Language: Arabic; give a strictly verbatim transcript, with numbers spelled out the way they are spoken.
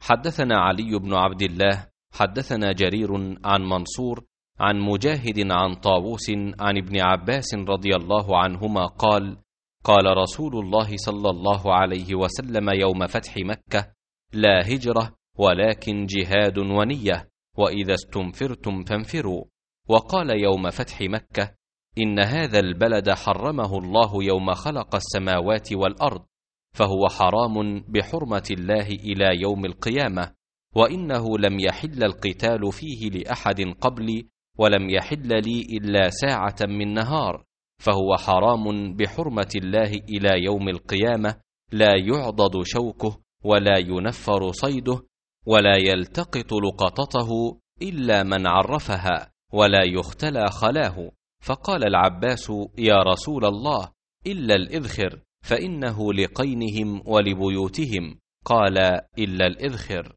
حدثنا علي بن عبد الله حدثنا جرير عن منصور عن مجاهد عن طاووس عن ابن عباس رضي الله عنهما قال: قال رسول الله صلى الله عليه وسلم يوم فتح مكة: لا هجرة ولكن جهاد ونية، وإذا استنفرتم فانفروا. وقال يوم فتح مكة: إن هذا البلد حرمه الله يوم خلق السماوات والأرض، فهو حرام بحرمة الله إلى يوم القيامة، وإنه لم يحل القتال فيه لأحد قبلي، ولم يحل لي إلا ساعة من نهار، فهو حرام بحرمة الله إلى يوم القيامة، لا يعضد شوكه ولا ينفر صيده ولا يلتقط لقطته إلا من عرفها، ولا يختلى خلاه. فقال العباس: يا رسول الله، إلا الإذخر، فإنه لقينهم ولبيوتهم. قال: إلا الإذخر.